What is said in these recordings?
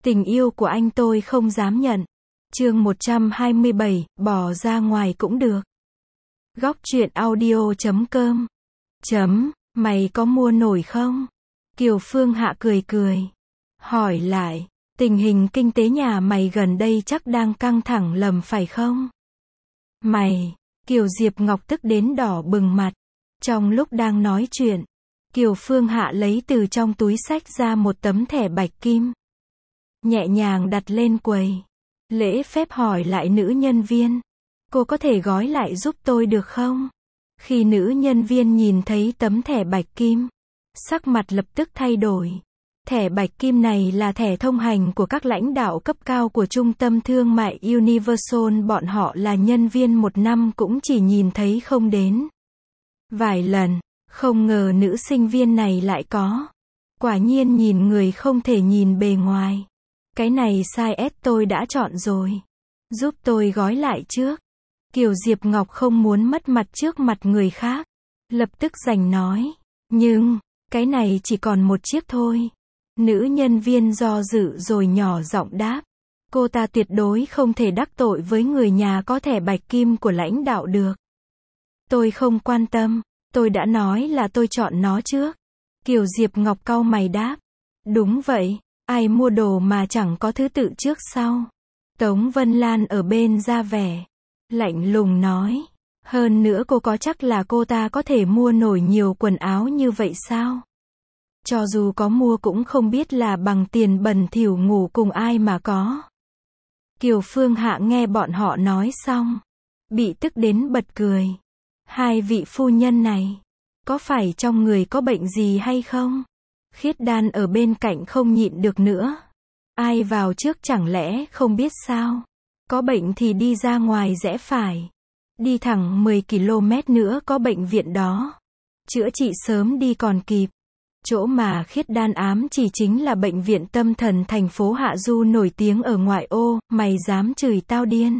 Tình yêu của anh tôi không dám nhận. Chương 127, bỏ ra ngoài cũng được. Góc truyện audio.com. Mày có mua nổi không? Kiều Phương Hạ cười cười. Hỏi lại, tình hình kinh tế nhà mày gần đây chắc đang căng thẳng lầm phải không? Mày, Kiều Diệp Ngọc tức đến đỏ bừng mặt. Trong lúc đang nói chuyện, Kiều Phương Hạ lấy từ trong túi xách ra một tấm thẻ bạch kim. Nhẹ nhàng đặt lên quầy. Lễ phép hỏi lại nữ nhân viên. Cô có thể gói lại giúp tôi được không? Khi nữ nhân viên nhìn thấy tấm thẻ bạch kim, sắc mặt lập tức thay đổi. Thẻ bạch kim này là thẻ thông hành của các lãnh đạo cấp cao của trung tâm thương mại Universal. Bọn họ là nhân viên một năm cũng chỉ nhìn thấy không đến vài lần. Không ngờ nữ sinh viên này lại có. Quả nhiên nhìn người không thể nhìn bề ngoài. Cái này size S tôi đã chọn rồi. Giúp tôi gói lại trước. Kiều Diệp Ngọc không muốn mất mặt trước mặt người khác. Lập tức giành nói. Nhưng, cái này chỉ còn một chiếc thôi. Nữ nhân viên do dự rồi nhỏ giọng đáp. Cô ta tuyệt đối không thể đắc tội với người nhà có thẻ bạch kim của lãnh đạo được. Tôi không quan tâm. Tôi đã nói là tôi chọn nó trước. Kiều Diệp Ngọc cau mày đáp. Đúng vậy. Ai mua đồ mà chẳng có thứ tự trước sau. Tống Vân Lan ở bên ra vẻ. Lạnh lùng nói. Hơn nữa cô có chắc là cô ta có thể mua nổi nhiều quần áo như vậy sao? Cho dù có mua cũng không biết là bằng tiền bẩn thỉu ngủ cùng ai mà có. Kiều Phương Hạ nghe bọn họ nói xong. Bị tức đến bật cười. Hai vị phu nhân này. Có phải trong người có bệnh gì hay không? Khiết Đan ở bên cạnh không nhịn được nữa. Ai vào trước chẳng lẽ không biết sao? Có bệnh thì đi ra ngoài rẽ phải. Đi thẳng 10 km nữa có bệnh viện đó. Chữa trị sớm đi còn kịp. Chỗ mà Khiết Đan ám chỉ chính là bệnh viện tâm thần thành phố Hạ Du nổi tiếng ở ngoại ô. Mày dám chửi tao điên?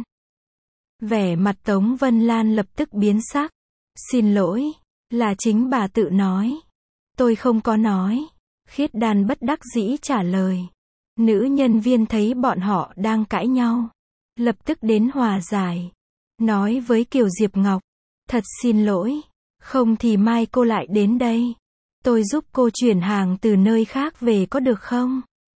Vẻ mặt Tống Vân Lan lập tức biến sắc. Xin lỗi, là chính bà tự nói. Tôi không có nói. Khiết Đan bất đắc dĩ trả lời. Nữ nhân viên thấy bọn họ đang cãi nhau. Lập tức đến hòa giải. Nói với Kiều Diệp Ngọc. Thật xin lỗi. Không thì mai cô lại đến đây. Tôi giúp cô chuyển hàng từ nơi khác về có được không?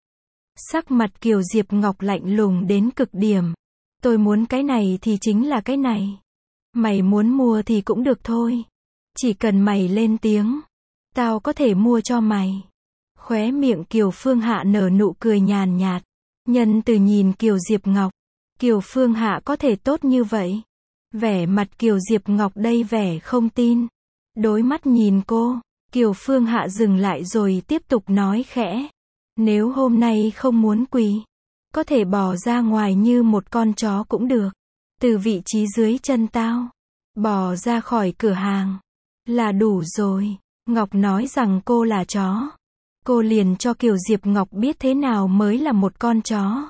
Sắc mặt Kiều Diệp Ngọc lạnh lùng đến cực điểm. Tôi muốn cái này thì chính là cái này. Mày muốn mua thì cũng được thôi. Chỉ cần mày lên tiếng. Tao có thể mua cho mày. Khóe miệng Kiều Phương Hạ nở nụ cười nhàn nhạt. Nhân từ nhìn Kiều Diệp Ngọc. Kiều Phương Hạ có thể tốt như vậy. Vẻ mặt Kiều Diệp Ngọc đầy vẻ không tin. Đối mắt nhìn cô. Kiều Phương Hạ dừng lại rồi tiếp tục nói khẽ. Nếu hôm nay không muốn quỳ. Có thể bỏ ra ngoài như một con chó cũng được. Từ vị trí dưới chân tao. Bỏ ra khỏi cửa hàng. Là đủ rồi. Ngọc nói rằng cô là chó. Cô liền cho Kiều Diệp Ngọc biết thế nào mới là một con chó.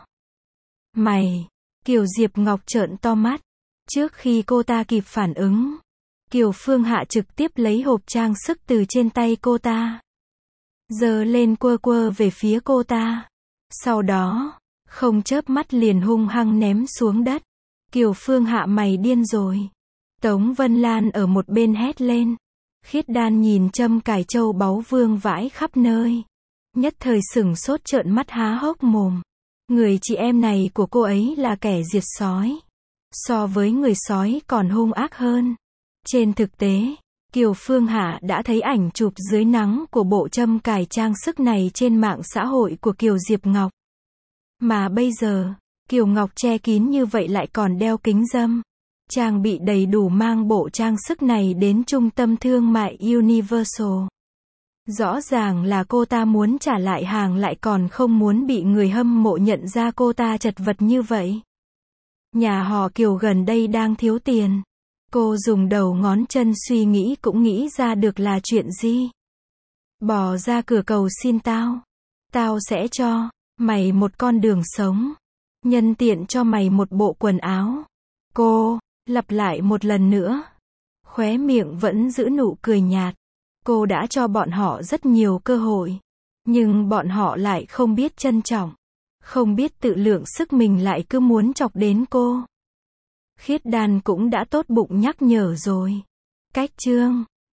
Mày. Kiều Diệp Ngọc trợn to mắt. Trước khi cô ta kịp phản ứng. Kiều Phương Hạ trực tiếp lấy hộp trang sức từ trên tay cô ta. Giơ lên quơ quơ về phía cô ta. Sau đó, không chớp mắt liền hung hăng ném xuống đất. Kiều Phương Hạ mày điên rồi. Tống Vân Lan ở một bên hét lên. Khiết Đan nhìn châm cài châu báu vương vãi khắp nơi. Nhất thời sửng sốt trợn mắt há hốc mồm. Người chị em này của cô ấy là kẻ diệt sói. So với người sói còn hung ác hơn. Trên thực tế, Kiều Phương Hạ đã thấy ảnh chụp dưới nắng của bộ châm cài trang sức này trên mạng xã hội của Kiều Diệp Ngọc. Mà bây giờ, Kiều Ngọc che kín như vậy lại còn đeo kính râm. Trang bị đầy đủ mang bộ trang sức này đến trung tâm thương mại Universal. Rõ ràng là cô ta muốn trả lại hàng lại còn không muốn bị người hâm mộ nhận ra cô ta chật vật như vậy. Nhà họ Kiều gần đây đang thiếu tiền. Cô dùng đầu ngón chân suy nghĩ cũng nghĩ ra được là chuyện gì. Bỏ ra cửa cầu xin tao. Tao sẽ cho mày một con đường sống. Nhân tiện cho mày một bộ quần áo. Cô lặp lại một lần nữa. Khóe miệng vẫn giữ nụ cười nhạt. Cô đã cho bọn họ rất nhiều cơ hội. Nhưng bọn họ lại không biết trân trọng. Không biết tự lượng sức mình lại cứ muốn chọc đến cô. Khiết Đan cũng đã tốt bụng nhắc nhở rồi. Cách chương